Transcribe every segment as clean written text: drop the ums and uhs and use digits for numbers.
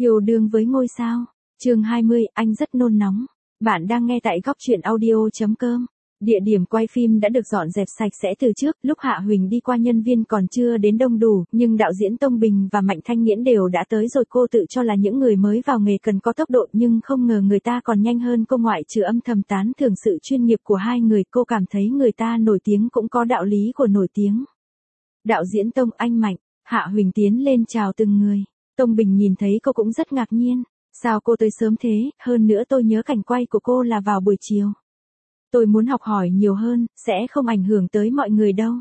Yêu đương với ngôi sao. Chương 20, anh rất nôn nóng. Bạn đang nghe tại góc truyện audio.com. Địa điểm quay phim đã được dọn dẹp sạch sẽ từ trước, lúc Hạ Huỳnh đi qua nhân viên còn chưa đến đông đủ, nhưng đạo diễn Tông Bình và Mạnh Thanh Nghiễn đều đã tới rồi. Cô tự cho là những người mới vào nghề cần có tốc độ, nhưng không ngờ người ta còn nhanh hơn cô. Ngoại trừ âm thầm tán thưởng sự chuyên nghiệp của hai người, cô cảm thấy người ta nổi tiếng cũng có đạo lý của nổi tiếng. Đạo diễn Tông, anh Mạnh. Hạ Huỳnh tiến lên chào từng người. Tông Bình nhìn thấy cô cũng rất ngạc nhiên. Sao cô tới sớm thế, hơn nữa tôi nhớ cảnh quay của cô là vào buổi chiều. Tôi muốn học hỏi nhiều hơn, sẽ không ảnh hưởng tới mọi người đâu.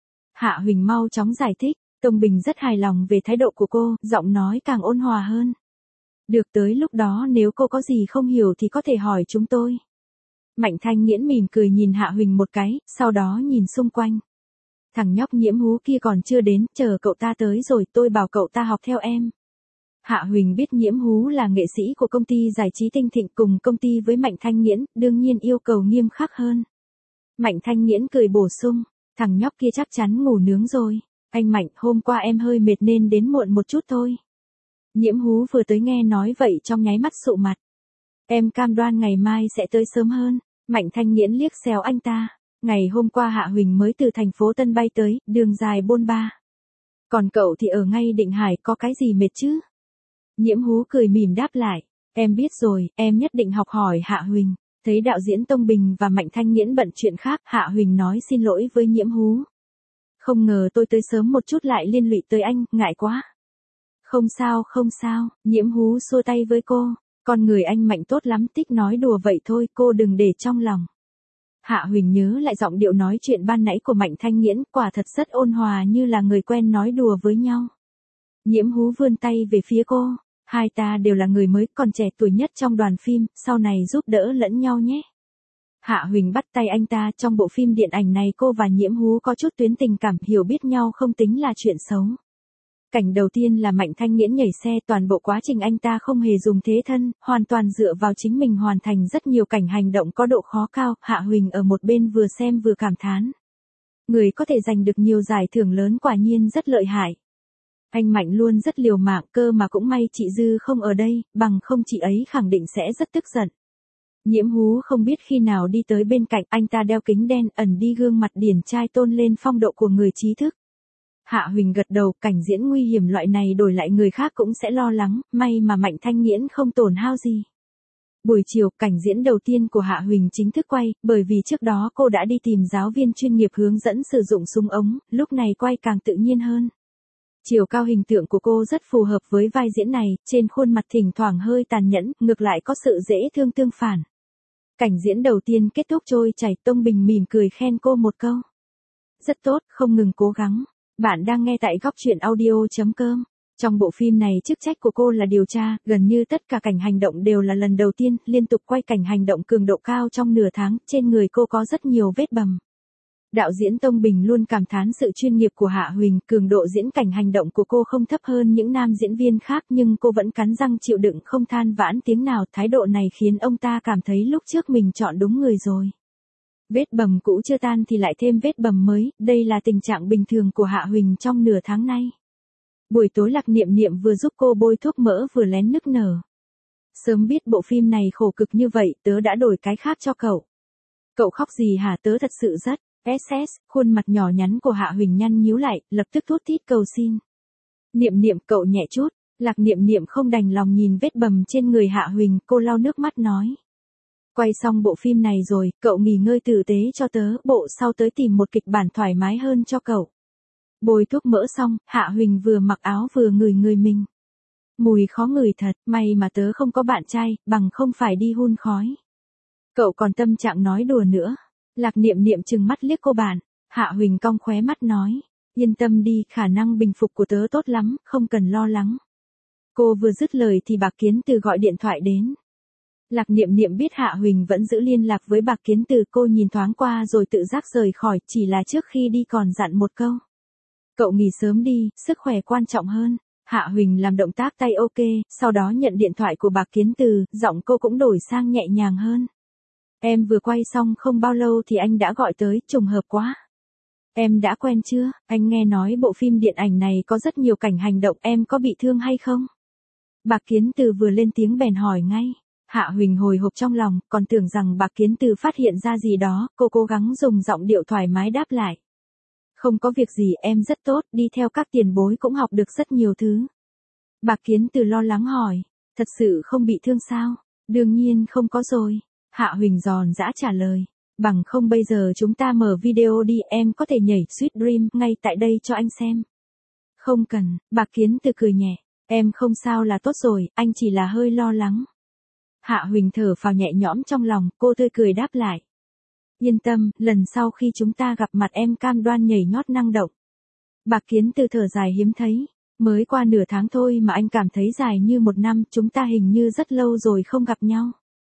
Hạ Huỳnh mau chóng giải thích. Tông Bình rất hài lòng về thái độ của cô, giọng nói càng ôn hòa hơn. Được, tới lúc đó nếu cô có gì không hiểu thì có thể hỏi chúng tôi. Mạnh Thanh Nghiễn mỉm cười nhìn Hạ Huỳnh một cái, sau đó nhìn xung quanh. Thằng nhóc Nhiễm Hú kia còn chưa đến, chờ cậu ta tới rồi tôi bảo cậu ta học theo em. Hạ Huỳnh biết Nhiễm Hú là nghệ sĩ của công ty giải trí Tinh Thịnh cùng công ty với Mạnh Thanh Nghiễn, đương nhiên yêu cầu nghiêm khắc hơn. Mạnh Thanh Nghiễn cười bổ sung, thằng nhóc kia chắc chắn ngủ nướng rồi. Anh Mạnh, hôm qua em hơi mệt nên đến muộn một chút thôi. Nhiễm Hú vừa tới nghe nói vậy trong nháy mắt sụ mặt. Em cam đoan ngày mai sẽ tới sớm hơn. Mạnh Thanh Nghiễn liếc xéo anh ta. Ngày hôm qua Hạ Huỳnh mới từ thành phố Tân bay tới, đường dài bôn ba. Còn cậu thì ở ngay Định Hải, có cái gì mệt chứ? Nhiễm Hú cười mỉm đáp lại. Em biết rồi, em nhất định học hỏi Hạ Huỳnh. Thấy đạo diễn Tông Bình và Mạnh Thanh Nghiễn bận chuyện khác, Hạ Huỳnh nói xin lỗi với Nhiễm Hú. Không ngờ tôi tới sớm một chút lại liên lụy tới anh, ngại quá. Không sao, không sao, Nhiễm Hú xua tay với cô. Con người anh Mạnh tốt lắm, tích nói đùa vậy thôi, cô đừng để trong lòng. Hạ Huỳnh nhớ lại giọng điệu nói chuyện ban nãy của Mạnh Thanh Nghiễn, quả thật rất ôn hòa như là người quen nói đùa với nhau. Nhiễm Hú vươn tay về phía cô. Hai ta đều là người mới, còn trẻ tuổi nhất trong đoàn phim, sau này giúp đỡ lẫn nhau nhé. Hạ Huỳnh bắt tay anh ta. Trong bộ phim điện ảnh này cô và Nhiễm Hú có chút tuyến tình cảm, hiểu biết nhau không tính là chuyện xấu. Cảnh đầu tiên là Mạnh Thanh Nghiễn nhảy xe, toàn bộ quá trình anh ta không hề dùng thế thân, hoàn toàn dựa vào chính mình hoàn thành rất nhiều cảnh hành động có độ khó cao. Hạ Huỳnh ở một bên vừa xem vừa cảm thán. Người có thể giành được nhiều giải thưởng lớn quả nhiên rất lợi hại. Anh Mạnh luôn rất liều mạng, cơ mà cũng may chị Dư không ở đây, bằng không chị ấy khẳng định sẽ rất tức giận. Nhiễm Hú không biết khi nào đi tới bên cạnh, anh ta đeo kính đen, ẩn đi gương mặt điển trai tôn lên phong độ của người trí thức. Hạ Huỳnh gật đầu, cảnh diễn nguy hiểm loại này đổi lại người khác cũng sẽ lo lắng, may mà Mạnh Thanh Nghiễn không tổn hao gì. Buổi chiều, cảnh diễn đầu tiên của Hạ Huỳnh chính thức quay, bởi vì trước đó cô đã đi tìm giáo viên chuyên nghiệp hướng dẫn sử dụng súng ống, lúc này quay càng tự nhiên hơn. Chiều cao hình tượng của cô rất phù hợp với vai diễn này, trên khuôn mặt thỉnh thoảng hơi tàn nhẫn, ngược lại có sự dễ thương tương phản. Cảnh diễn đầu tiên kết thúc trôi chảy, Tông Bình mỉm cười khen cô một câu. Rất tốt, không ngừng cố gắng. Bạn đang nghe tại góc truyện audio.com. Trong bộ phim này chức trách của cô là điều tra, gần như tất cả cảnh hành động đều là lần đầu tiên, liên tục quay cảnh hành động cường độ cao trong nửa tháng, trên người cô có rất nhiều vết bầm. Đạo diễn Tông Bình luôn cảm thán sự chuyên nghiệp của Hạ Huỳnh, cường độ diễn cảnh hành động của cô không thấp hơn những nam diễn viên khác nhưng cô vẫn cắn răng chịu đựng không than vãn tiếng nào, thái độ này khiến ông ta cảm thấy lúc trước mình chọn đúng người rồi. Vết bầm cũ chưa tan thì lại thêm vết bầm mới, đây là tình trạng bình thường của Hạ Huỳnh trong nửa tháng nay. Buổi tối Lạc Niệm Niệm vừa giúp cô bôi thuốc mỡ vừa lén nức nở. Sớm biết bộ phim này khổ cực như vậy, tớ đã đổi cái khác cho cậu. Cậu khóc gì hả, tớ thật sự rất... SS, khuôn mặt nhỏ nhắn của Hạ Huỳnh nhăn nhíu lại, lập tức thút thít cầu xin. Niệm Niệm, cậu nhẹ chút. Lạc Niệm Niệm không đành lòng nhìn vết bầm trên người Hạ Huỳnh, cô lau nước mắt nói. Quay xong bộ phim này rồi, cậu nghỉ ngơi tử tế cho tớ, bộ sau tới tìm một kịch bản thoải mái hơn cho cậu. Bôi thuốc mỡ xong, Hạ Huỳnh vừa mặc áo vừa ngửi người mình. Mùi khó ngửi thật, may mà tớ không có bạn trai, bằng không phải đi hun khói. Cậu còn tâm trạng nói đùa nữa. Lạc Niệm Niệm trừng mắt liếc cô bạn. Hạ Huỳnh cong khóe mắt nói. Yên tâm đi, khả năng bình phục của tớ tốt lắm, không cần lo lắng. Cô vừa dứt lời thì Bạc Kiến Từ gọi điện thoại đến. Lạc Niệm Niệm biết Hạ Huỳnh vẫn giữ liên lạc với Bạc Kiến Từ, cô nhìn thoáng qua rồi tự giác rời khỏi, chỉ là trước khi đi còn dặn một câu. Cậu nghỉ sớm đi, sức khỏe quan trọng hơn. Hạ Huỳnh làm động tác tay ok, sau đó nhận điện thoại của Bạc Kiến Từ, giọng cô cũng đổi sang nhẹ nhàng hơn. Em vừa quay xong không bao lâu thì anh đã gọi tới, trùng hợp quá. Em đã quen chưa? Anh nghe nói bộ phim điện ảnh này có rất nhiều cảnh hành động, em có bị thương hay không? Bạc Kiến Từ vừa lên tiếng bèn hỏi ngay. Hạ Huỳnh hồi hộp trong lòng, còn tưởng rằng Bạc Kiến Từ phát hiện ra gì đó, cô cố gắng dùng giọng điệu thoải mái đáp lại. Không có việc gì, em rất tốt, đi theo các tiền bối cũng học được rất nhiều thứ. Bạc Kiến Từ lo lắng hỏi, thật sự không bị thương sao? Đương nhiên không có rồi. Hạ Huỳnh giòn giã trả lời, bằng không bây giờ chúng ta mở video đi, em có thể nhảy Sweet Dream ngay tại đây cho anh xem. Không cần, Bạc Kiến Từ cười nhẹ, em không sao là tốt rồi, anh chỉ là hơi lo lắng. Hạ Huỳnh thở phào nhẹ nhõm trong lòng, cô tươi cười đáp lại. Yên tâm, lần sau khi chúng ta gặp mặt em cam đoan nhảy nhót năng động. Bạc Kiến Từ thở dài hiếm thấy, mới qua nửa tháng thôi mà anh cảm thấy dài như một năm, chúng ta hình như rất lâu rồi không gặp nhau.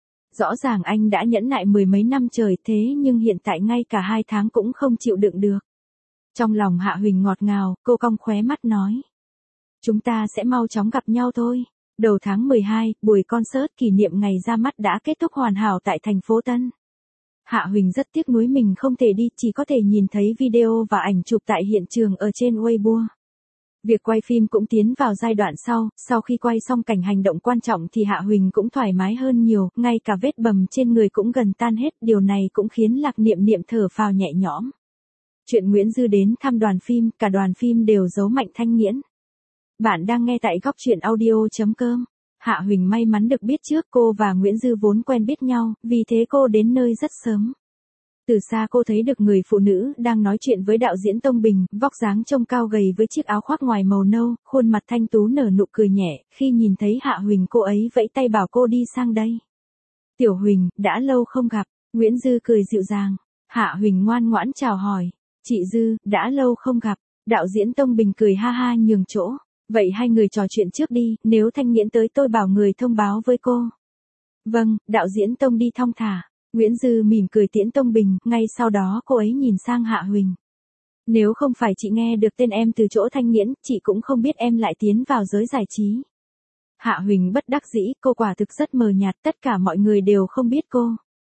Rõ ràng anh đã nhẫn nại mười mấy năm trời thế nhưng hiện tại ngay cả 2 tháng cũng không chịu đựng được. Trong lòng Hạ Huỳnh ngọt ngào, cô cong khóe mắt nói. Chúng ta sẽ mau chóng gặp nhau thôi. Đầu tháng 12, buổi concert kỷ niệm ngày ra mắt đã kết thúc hoàn hảo tại thành phố Tân. Hạ Huỳnh rất tiếc nuối mình không thể đi, chỉ có thể nhìn thấy video và ảnh chụp tại hiện trường ở trên Weibo. Việc quay phim cũng tiến vào giai đoạn sau khi quay xong cảnh hành động quan trọng thì Hạ Huỳnh cũng thoải mái hơn nhiều, ngay cả vết bầm trên người cũng gần tan hết, điều này cũng khiến Lạc Niệm Niệm thở phào nhẹ nhõm. Chuyện Nguyễn Dư đến thăm đoàn phim, cả đoàn phim đều giấu Mạnh Thanh Nghiễn. Bạn đang nghe tại góc truyện audio.com. Hạ Huỳnh may mắn được biết trước cô và Nguyễn Dư vốn quen biết nhau, vì thế cô đến nơi rất sớm. Từ xa cô thấy được người phụ nữ đang nói chuyện với đạo diễn Tông Bình, vóc dáng trông cao gầy với chiếc áo khoác ngoài màu nâu, khuôn mặt thanh tú nở nụ cười nhẹ, khi nhìn thấy Hạ Huỳnh cô ấy vẫy tay bảo cô đi sang đây. Tiểu Huỳnh, đã lâu không gặp, Nguyễn Dư cười dịu dàng. Hạ Huỳnh ngoan ngoãn chào hỏi, chị Dư, đã lâu không gặp, đạo diễn Tông Bình cười ha ha nhường chỗ. Vậy hai người trò chuyện trước đi, nếu Thanh Nghiễn tới tôi bảo người thông báo với cô. Vâng, đạo diễn Tông đi thong thả. Nguyễn Dư mỉm cười tiễn Tông Bình, ngay sau đó cô ấy nhìn sang Hạ Huỳnh. Nếu không phải chị nghe được tên em từ chỗ Thanh Nghiễn, chị cũng không biết em lại tiến vào giới giải trí. Hạ Huỳnh bất đắc dĩ, cô quả thực rất mờ nhạt, tất cả mọi người đều không biết cô.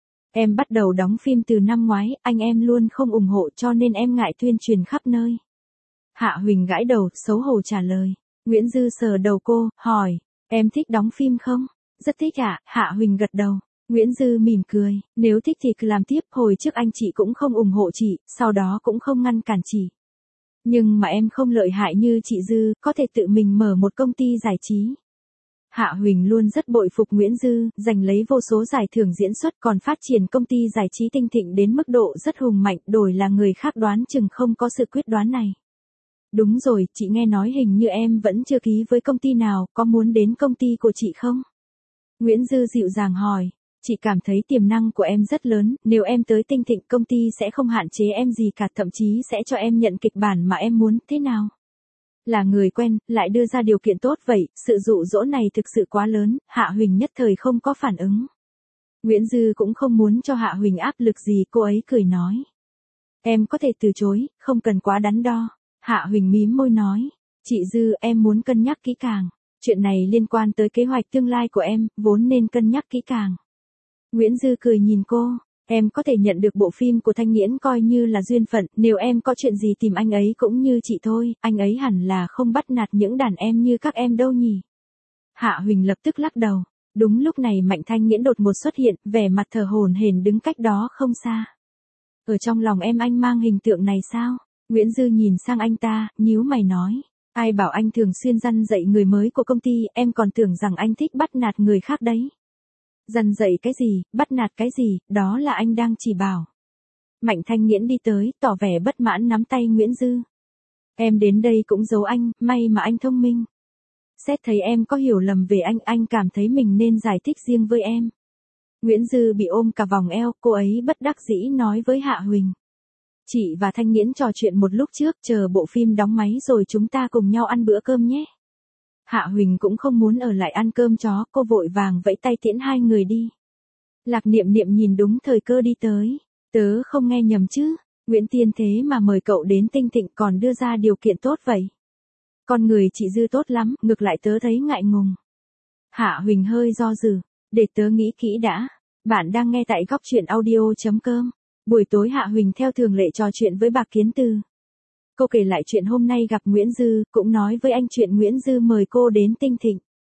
Em bắt đầu đóng phim từ năm ngoái, anh em luôn không ủng hộ cho nên em ngại tuyên truyền khắp nơi. Hạ Huỳnh gãi đầu, xấu hổ trả lời. Nguyễn Dư sờ đầu cô, hỏi, em thích đóng phim không? Rất thích ạ, Hạ Huỳnh gật đầu. Nguyễn Dư mỉm cười, nếu thích thì cứ làm tiếp, hồi trước anh chị cũng không ủng hộ chị, sau đó cũng không ngăn cản chị. Nhưng mà em không lợi hại như chị Dư, có thể tự mình mở một công ty giải trí. Hạ Huỳnh luôn rất bội phục Nguyễn Dư, giành lấy vô số giải thưởng diễn xuất còn phát triển công ty giải trí tinh thịnh đến mức độ rất hùng mạnh, đổi là người khác đoán chừng không có sự quyết đoán này. Đúng rồi, chị nghe nói hình như em vẫn chưa ký với công ty nào, có muốn đến công ty của chị không? Nguyễn Dư dịu dàng hỏi, chị cảm thấy tiềm năng của em rất lớn, nếu em tới tinh thịnh công ty sẽ không hạn chế em gì cả, thậm chí sẽ cho em nhận kịch bản mà em muốn, thế nào? Là người quen, lại đưa ra điều kiện tốt vậy, sự dụ dỗ này thực sự quá lớn, Hạ Huỳnh nhất thời không có phản ứng. Nguyễn Dư cũng không muốn cho Hạ Huỳnh áp lực gì, cô ấy cười nói. Em có thể từ chối, không cần quá đắn đo. Hạ Huỳnh mím môi nói, chị Dư em muốn cân nhắc kỹ càng, chuyện này liên quan tới kế hoạch tương lai của em, vốn nên cân nhắc kỹ càng. Nguyễn Dư cười nhìn cô, em có thể nhận được bộ phim của Thanh Nghiễn coi như là duyên phận, nếu em có chuyện gì tìm anh ấy cũng như chị thôi, anh ấy hẳn là không bắt nạt những đàn em như các em đâu nhỉ. Hạ Huỳnh lập tức lắc đầu, đúng lúc này Mạnh Thanh Nghiễn đột ngột xuất hiện, vẻ mặt thờ hổn hển đứng cách đó không xa. Ở trong lòng em anh mang hình tượng này sao? Nguyễn Dư nhìn sang anh ta, nhíu mày nói. Ai bảo anh thường xuyên răn dạy người mới của công ty, em còn tưởng rằng anh thích bắt nạt người khác đấy. Răn dạy cái gì, bắt nạt cái gì, đó là anh đang chỉ bảo. Mạnh Thanh Nghiễn đi tới, tỏ vẻ bất mãn nắm tay Nguyễn Dư. Em đến đây cũng giấu anh, may mà anh thông minh. Xét thấy em có hiểu lầm về anh cảm thấy mình nên giải thích riêng với em. Nguyễn Dư bị ôm cả vòng eo, cô ấy bất đắc dĩ nói với Hạ Huỳnh. Chị và Thanh Nghiễn trò chuyện một lúc trước, chờ bộ phim đóng máy rồi chúng ta cùng nhau ăn bữa cơm nhé. Hạ Huỳnh cũng không muốn ở lại ăn cơm chó, cô vội vàng vẫy tay tiễn hai người đi. Lạc Niệm Niệm nhìn đúng thời cơ đi tới. Tớ không nghe nhầm chứ, Nguyễn Tiên thế mà mời cậu đến tinh thịnh còn đưa ra điều kiện tốt vậy. Con người chị Dư tốt lắm, ngược lại tớ thấy ngại ngùng. Hạ Huỳnh hơi do dự, để tớ nghĩ kỹ đã. Bạn đang nghe tại góc truyện audio.com. Buổi tối Hạ Huỳnh theo thường lệ trò chuyện với Bạc Kiến Từ. Cô kể lại chuyện hôm nay gặp Nguyễn Dư, cũng nói với anh chuyện Nguyễn Dư mời cô đến tinh thịnh.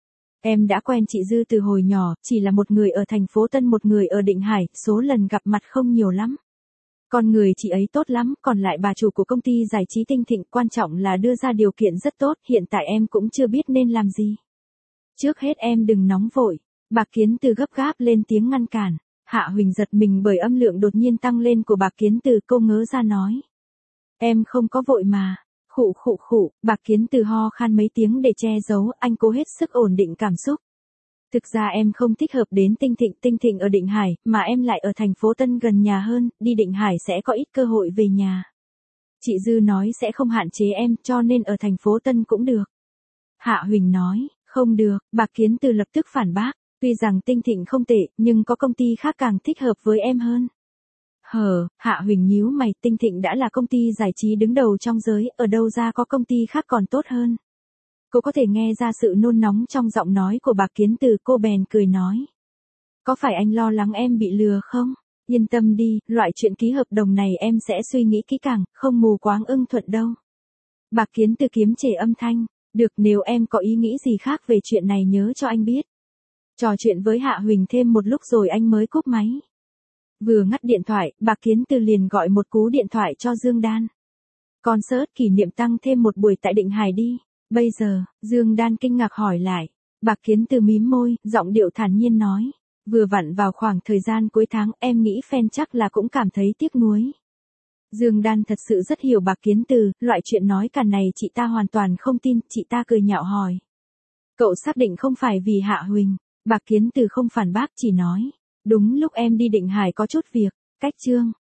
Em đã quen chị Dư từ hồi nhỏ, chỉ là một người ở thành phố Tân một người ở Định Hải, số lần gặp mặt không nhiều lắm. Con người chị ấy tốt lắm, còn lại bà chủ của công ty giải trí Tinh Thịnh, quan trọng là đưa ra điều kiện rất tốt, hiện tại em cũng chưa biết nên làm gì. Trước hết em đừng nóng vội. Bạc Kiến Từ gấp gáp lên tiếng ngăn cản. Hạ Huỳnh giật mình bởi âm lượng đột nhiên tăng lên của Bạc Kiến Từ, cô ngớ ra nói. Em không có vội mà. Khụ khụ khụ, Bạc Kiến Từ ho khan mấy tiếng để che giấu, anh cố hết sức ổn định cảm xúc. Thực ra em không thích hợp đến Tinh Thịnh ở Định Hải, mà em lại ở thành phố Tân gần nhà hơn, đi Định Hải sẽ có ít cơ hội về nhà. Chị Dư nói sẽ không hạn chế em, cho nên ở thành phố Tân cũng được. Hạ Huỳnh nói, không được, Bạc Kiến Từ lập tức phản bác, tuy rằng Tinh Thịnh không tệ, nhưng có công ty khác càng thích hợp với em hơn. Hạ Huỳnh nhíu mày, Tinh Thịnh đã là công ty giải trí đứng đầu trong giới, ở đâu ra có công ty khác còn tốt hơn. Cô có thể nghe ra sự nôn nóng trong giọng nói của Bạc Kiến Từ, cô bèn cười nói. Có phải anh lo lắng em bị lừa không? Yên tâm đi, loại chuyện ký hợp đồng này em sẽ suy nghĩ kỹ càng, không mù quáng ưng thuận đâu. Bạc Kiến Từ kiềm chế âm thanh, được, nếu em có ý nghĩ gì khác về chuyện này nhớ cho anh biết. Trò chuyện với Hạ Huỳnh thêm một lúc rồi anh mới cúp máy. Vừa ngắt điện thoại, Bạc Kiến Từ liền gọi một cú điện thoại cho Dương Đan. Concert kỷ niệm tăng thêm một buổi tại Định Hải đi. Bây giờ, Dương Đan kinh ngạc hỏi lại. Bạc Kiến Từ mím môi, giọng điệu thản nhiên nói. Vừa vặn vào khoảng thời gian cuối tháng, em nghĩ fan chắc là cũng cảm thấy tiếc nuối. Dương Đan thật sự rất hiểu Bạc Kiến Từ, loại chuyện nói càn này chị ta hoàn toàn không tin, chị ta cười nhạo hỏi. Cậu xác định không phải vì Hạ Huỳnh? Bạc Kiến Từ không phản bác, chỉ nói. Đúng lúc em đi Định Hải có chút việc, cách chương.